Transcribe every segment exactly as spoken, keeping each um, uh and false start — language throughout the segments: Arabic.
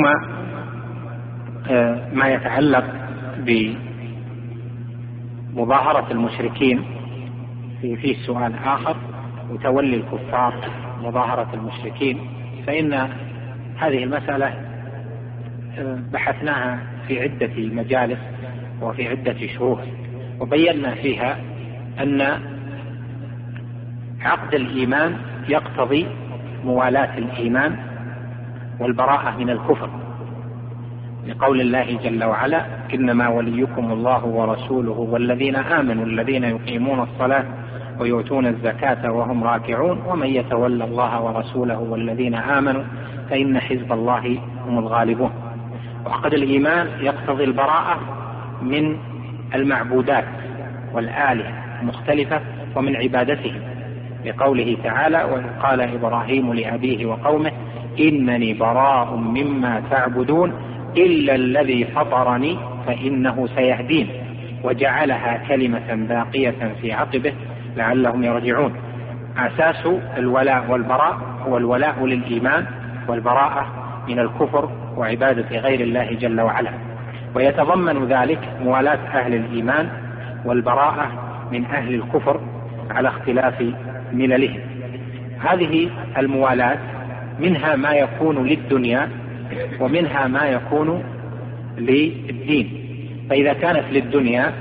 ثم ما يتعلق بمظاهرة المشركين في فيه سؤال آخر، وتولي الكفار مظاهرة المشركين، فإن هذه المسألة بحثناها في عدة مجالس وفي عدة شهور، وبينا فيها أن عقد الإيمان يقتضي موالاة الإيمان والبراءة من الكفر، لقول الله جل وعلا: إنما وليكم الله ورسوله والذين آمنوا الذين يقيمون الصلاة ويؤتون الزكاة وهم راكعون ومن يتولى الله ورسوله والذين آمنوا فإن حزب الله هم الغالبون. وعقد الإيمان يقتضي البراءة من المعبودات والآلهة المختلفة ومن عبادتهم، لقوله تعالى: وقال إبراهيم لأبيه وقومه إنني براء مما تعبدون إلا الذي فطرني فإنه سيهدين، وجعلها كلمة باقية في عقبه لعلهم يرجعون. أساس الولاء والبراء هو الولاء للإيمان والبراءة من الكفر وعبادة غير الله جل وعلا، ويتضمن ذلك موالاة أهل الإيمان والبراءة من أهل الكفر على اختلاف مللهم. هذه الموالاة منها ما يكون للدنيا ومنها ما يكون للدين، فإذا كانت للدنيا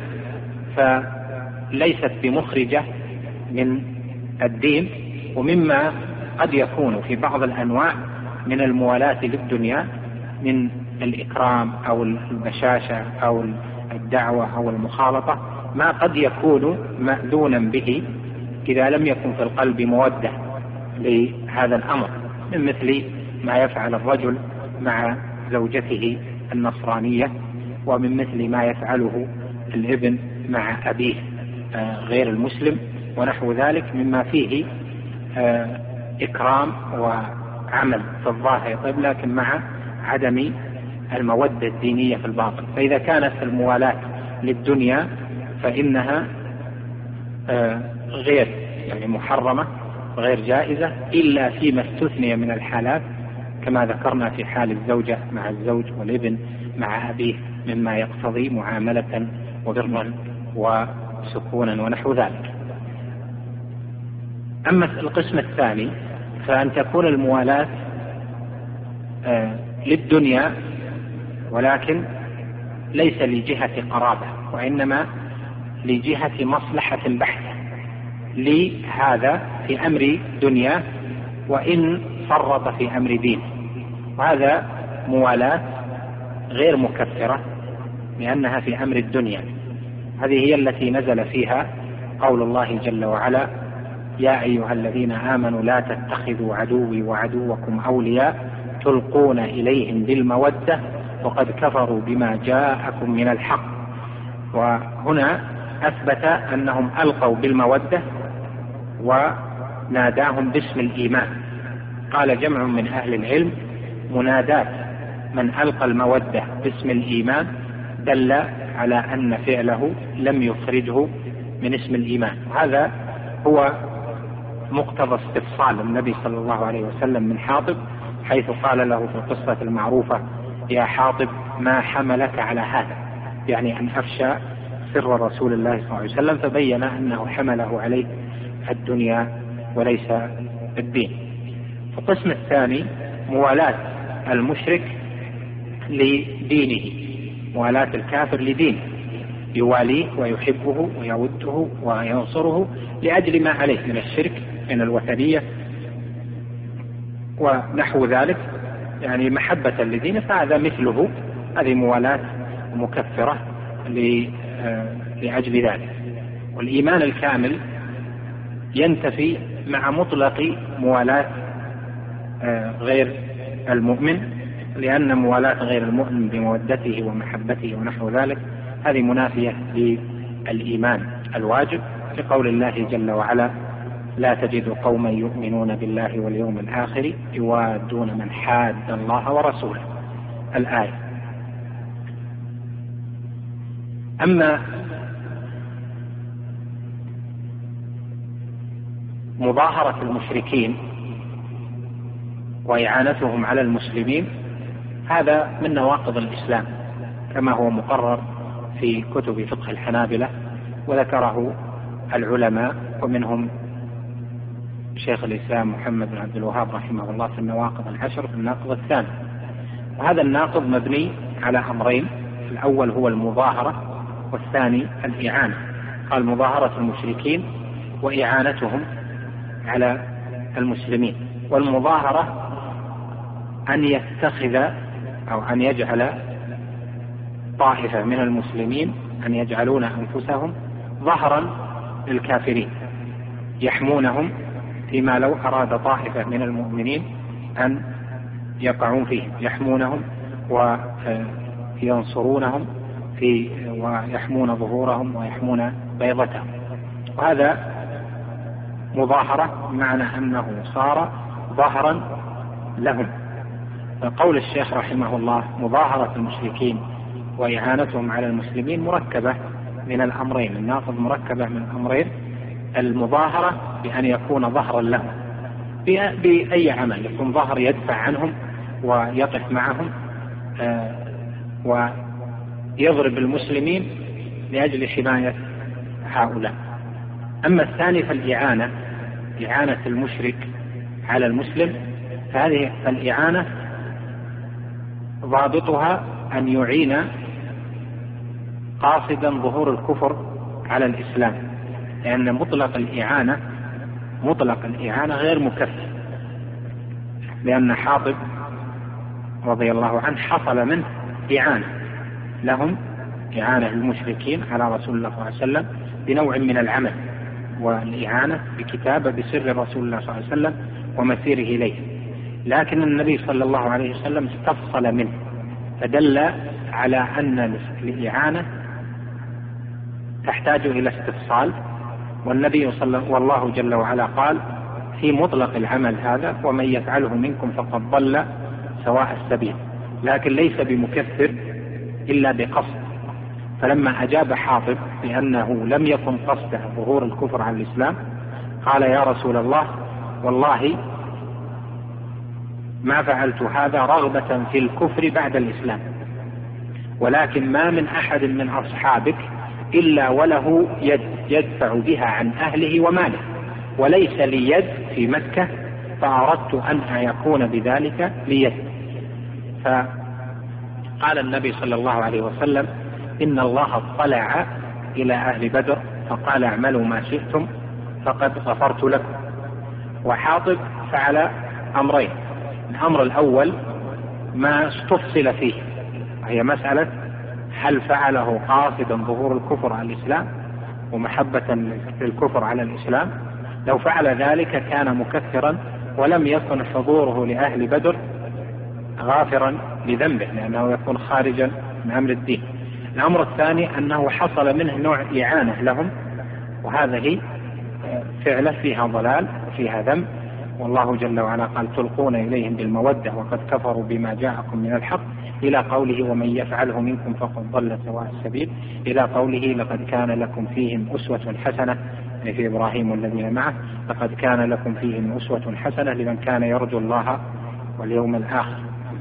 فليست بمخرجة من الدين، ومما قد يكون في بعض الأنواع من الموالاة للدنيا من الإكرام أو البشاشة أو الدعوة أو المخالطة ما قد يكون مأذونا به إذا لم يكن في القلب مودة لهذا الأمر، من مثل ما يفعل الرجل مع زوجته النصرانية، ومن مثل ما يفعله الابن مع أبيه غير المسلم، ونحو ذلك مما فيه إكرام وعمل في الظاهر طيب لكن مع عدم المودة الدينية في الباطن. فإذا كانت الموالاة للدنيا فإنها غير يعني محرمة غير جائزة إلا فيما استثني من الحالات كما ذكرنا في حال الزوجة مع الزوج والابن مع أبيه مما يقتضي معاملة وبرا وسكونا ونحو ذلك. أما القسم الثاني فأن تكون الموالاة آه للدنيا ولكن ليس لجهة قرابة، وإنما لجهة مصلحة بحتة لهذا في أمر دنيا وإن فرط في أمر دين، وهذا موالاة غير مكفرة لأنها في أمر الدنيا. هذه هي التي نزل فيها قول الله جل وعلا: يا أيها الذين آمنوا لا تتخذوا عدوي وعدوكم أولياء تلقون إليهم بالمودة وقد كفروا بما جاءكم من الحق. وهنا أثبت أنهم ألقوا بالمودة وناداهم باسم الإيمان. قال جمع من أهل العلم: منادات من ألقى المودة باسم الإيمان دل على أن فعله لم يخرجه من اسم الإيمان. وهذا هو مقتضى استفصال النبي صلى الله عليه وسلم من حاطب، حيث قال له في القصة المعروفة: يا حاطب ما حملك على هذا، يعني أن أفشى سر رسول الله صلى الله عليه وسلم، فبين أنه حمله عليه الدنيا وليس الدين. القسم الثاني موالاة المشرك لدينه، موالاة الكافر لدينه، يواليه ويحبه ويوده وينصره لأجل ما عليه من الشرك من الوثنية ونحو ذلك، يعني محبة لدينه، فهذا مثله، هذه موالاة مكفرة لأجل ذلك. والإيمان الكامل ينتفي مع مطلق موالاة غير المؤمن، لأن موالاة غير المؤمن بمودته ومحبته ونحو ذلك هذه منافية للإيمان الواجب، لقول الله جل وعلا: لا تجد قوما يؤمنون بالله واليوم الآخر يوادون من حاد الله ورسوله، الآية. أما مظاهرة المشركين وإعانتهم على المسلمين هذا من نواقض الإسلام كما هو مقرر في كتب فقه الحنابلة، وذكره العلماء ومنهم شيخ الإسلام محمد بن عبد الوهاب رحمه الله في النواقض العشر في الناقض الثاني. وهذا الناقض مبني على أمرين، الأول هو المظاهرة والثاني الإعانة. قال مظاهرة المشركين وإعانتهم على المسلمين. والمظاهرة أن يتخذ أو أن يجعل طائفة من المسلمين أن يجعلون أنفسهم ظهرا للكافرين يحمونهم فيما لو أراد طائفة من المؤمنين أن يقعون فيهم، يحمونهم وينصرونهم في ويحمون ظهورهم ويحمون بيضتهم. وهذا مظاهرة معنى أنه صار ظهرا لهم. قول الشيخ رحمه الله مظاهرة المشركين وإعانتهم على المسلمين مركبة من الأمرين، الناقض مركبة من الأمرين: المظاهرة بأن يكون ظهرا لهم بأي عمل، يكون ظهر يدفع عنهم ويقف معهم ويضرب المسلمين لأجل حماية هؤلاء. أما الثاني فالإعانة، إعانة المشرك على المسلم، فهذه الإعانة ضابطها أن يعين قاصدا ظهور الكفر على الإسلام، لأن مطلق الإعانة مطلق الإعانة غير مكفر، لأن حاطب رضي الله عنه حصل منه إعانة لهم، إعانة المشركين على رسول الله صلى الله عليه وسلم بنوع من العمل، والإعانة بكتابة بسر رسول الله صلى الله عليه وسلم ومسيره إليه. لكن النبي صلى الله عليه وسلم استفصل منه فدل على أن الإعانة تحتاج إلى استفصال، والنبي صلى والله جل وعلا قال في مطلق العمل هذا: ومن يفعله منكم فقد ضل سواء السبيل، لكن ليس بمكفر إلا بقصد. فلما أجاب حاطب بأنه لم يكن قصده ظهور الكفر على الإسلام قال: يا رسول الله والله ما فعلت هذا رغبة في الكفر بعد الإسلام، ولكن ما من أحد من أصحابك إلا وله يد يدفع بها عن أهله وماله، وليس لي يد في مكة، فأردت أن يكون بذلك لي يد. فقال النبي صلى الله عليه وسلم: إن الله اطلع إلى أهل بدر فقال: اعملوا ما شئتم فقد غفرت لكم. وحاطب فعل أمرين: الأمر الأول ما استفصل فيه، وهي مسألة هل فعله قاصدا ظهور الكفر على الإسلام ومحبة للكفر على الإسلام. لو فعل ذلك كان مكفرا، ولم يكن حضوره لأهل بدر غافرا لذنبه، لأنه يكون خارجا من أمر الدين. الأمر الثاني أنه حصل منه نوع إعانة لهم، وهذه فعلة فيها ضلال وفيها ذنب. والله جل وعلا قال: تلقون إليهم بالمودة وقد كفروا بما جاءكم من الحق، إلى قوله: ومن يفعله منكم فقد ضل سواء السبيل، إلى قوله: لقد كان لكم فيهم أسوة حسنة، في إبراهيم والذين معه، لقد كان لكم فيهم أسوة حسنة لمن كان يرجو الله واليوم الآخر.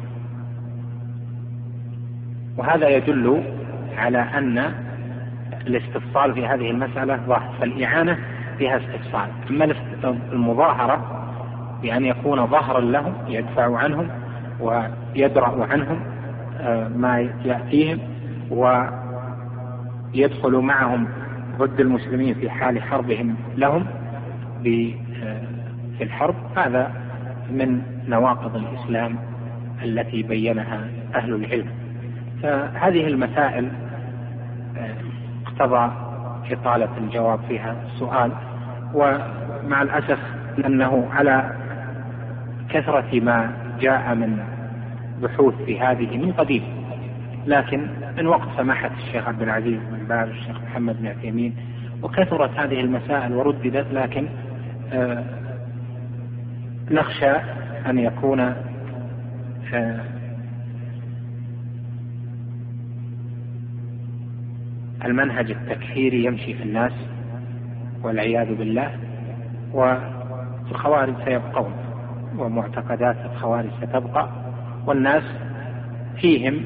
وهذا يدل على أن الاستفصال في هذه المسألة ظاهر، فالإعانة فيها استفصال. أما المظاهرة بأن يكون ظهرا لهم يدفع عنهم ويدرأ عنهم ما يأتيهم ويدخل معهم ضد المسلمين في حال حربهم لهم في الحرب، هذا من نواقض الإسلام التي بينها أهل العلم. فهذه المسائل اقتضى إطالة الجواب فيها السؤال، ومع الأسف أنه على كثرة ما جاء من بحوث في هذه من قديم، لكن من وقت سماحة الشيخ عبد العزيز بن باز والشيخ محمد بن عثيمين وكثرت هذه المسائل ورددت، لكن آه نخشى أن يكون آه المنهج التكفيري يمشي في الناس والعياذ بالله، والخوارج سيبقون ومعتقدات الخوارج ستبقى، والناس فيهم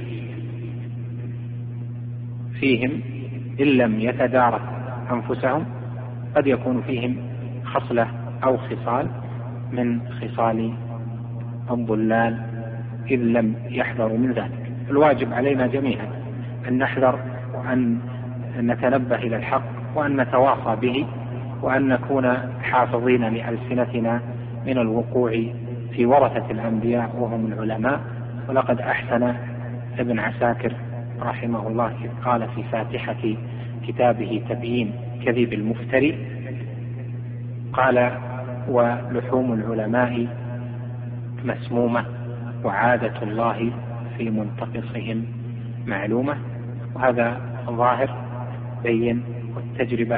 فيهم إن لم يتدارك أنفسهم قد يكون فيهم خصلة أو خصال من خصال الضلال إن لم يحذروا من ذلك. الواجب علينا جميعا أن نحذر وأن نتنبه إلى الحق وأن نتواصى به وأن نكون حافظين لألسنتنا من الوقوع في ورثة الأنبياء وهم العلماء. ولقد أحسن ابن عساكر رحمه الله إذ قال في فاتحة كتابه تبيين كذب المفتري قال: ولحوم العلماء مسمومة وعادة الله في منتقصهم معلومة. وهذا ظاهر بين والتجربة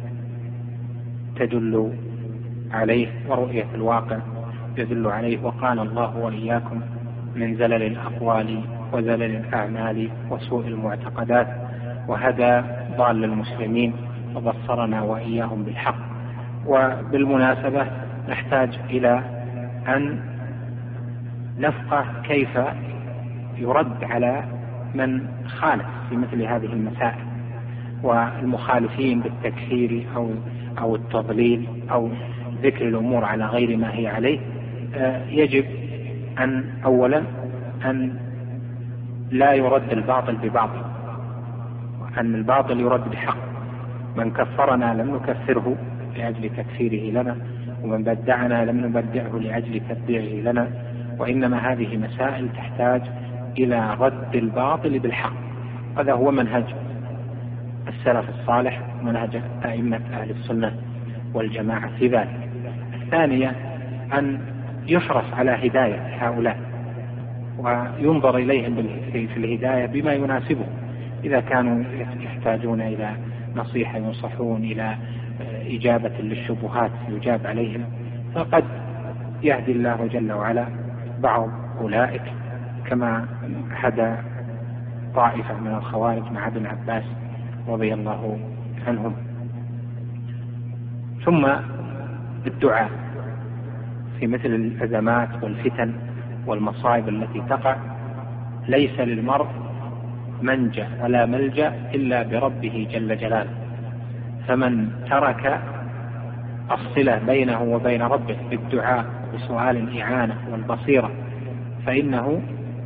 تدل عليه ورؤية الواقع يدل عليه. وقال الله وإياكم من زلل الأقوال وزلل الأعمال وسوء المعتقدات، وهدى ضال المسلمين وبصرنا وإياهم بالحق. وبالمناسبة نحتاج إلى أن نفقه كيف يرد على من خالف في مثل هذه المسائل، والمخالفين بالتكفير أو أو التضليل أو ذكر الأمور على غير ما هي عليه. يجب أن أولا أن لا يرد الباطل بباطل، وأن الباطل يرد بحق. من كفرنا لم نكفره لأجل تكفيره لنا، ومن بدعنا لم نبدعه لأجل تبديعه لنا، وإنما هذه مسائل تحتاج إلى رد الباطل بالحق. هذا هو منهج السلف الصالح ومنهج أئمة أهل السنة والجماعة في ذلك. الثانية أن يحرص على هداية هؤلاء وينظر إليهم في الهداية بما يناسبهم. إذا كانوا يحتاجون إلى نصيحة ينصحون، إلى إجابة للشبهات يجاب عليهم، فقد يهدي الله جل وعلا بعض أولئك كما هدى طائفة من الخوارج مع ابن عباس رضي الله عنهم. ثم الدعاء في مثل الأزمات والفتن والمصائب التي تقع. ليس للمرء منجأ ولا ملجأ إلا بربه جل جلاله، فمن ترك الصلة بينه وبين ربه بالدعاء بسؤال الإعانة والبصيرة فإنه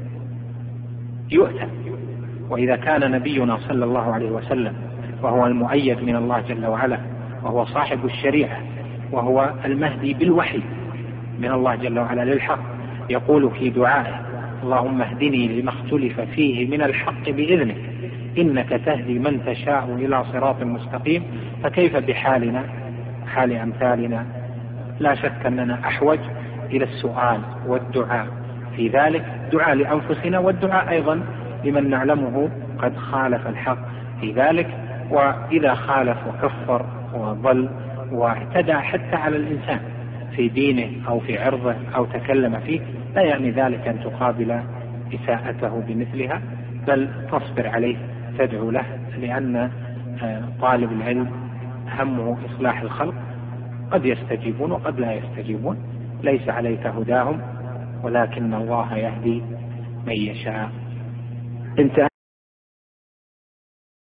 يؤتى. وإذا كان نبينا صلى الله عليه وسلم وهو المؤيد من الله جل وعلا وهو صاحب الشريعة وهو المهدي بالوحي من الله جل وعلا للحق، يقول في دعائه: اللهم اهدني لما اختلف فيه من الحق بإذنك إنك تهدي من تشاء إلى صراط مستقيم. فكيف بحالنا حال أمثالنا؟ لا شك أننا أحوج إلى السؤال والدعاء في ذلك، دعاء لأنفسنا والدعاء أيضا لمن نعلمه قد خالف الحق في ذلك. وإذا خالف وكفر وضل واعتدى حتى على الإنسان في دينه أو في عرضه أو تكلم فيه، لا يعني ذلك أن تقابل إساءته بمثلها، بل تصبر عليه تدعو له، لأن طالب العلم همه إصلاح الخلق. قد يستجيبون وقد لا يستجيبون، ليس عليك هداهم ولكن الله يهدي من يشاء. انت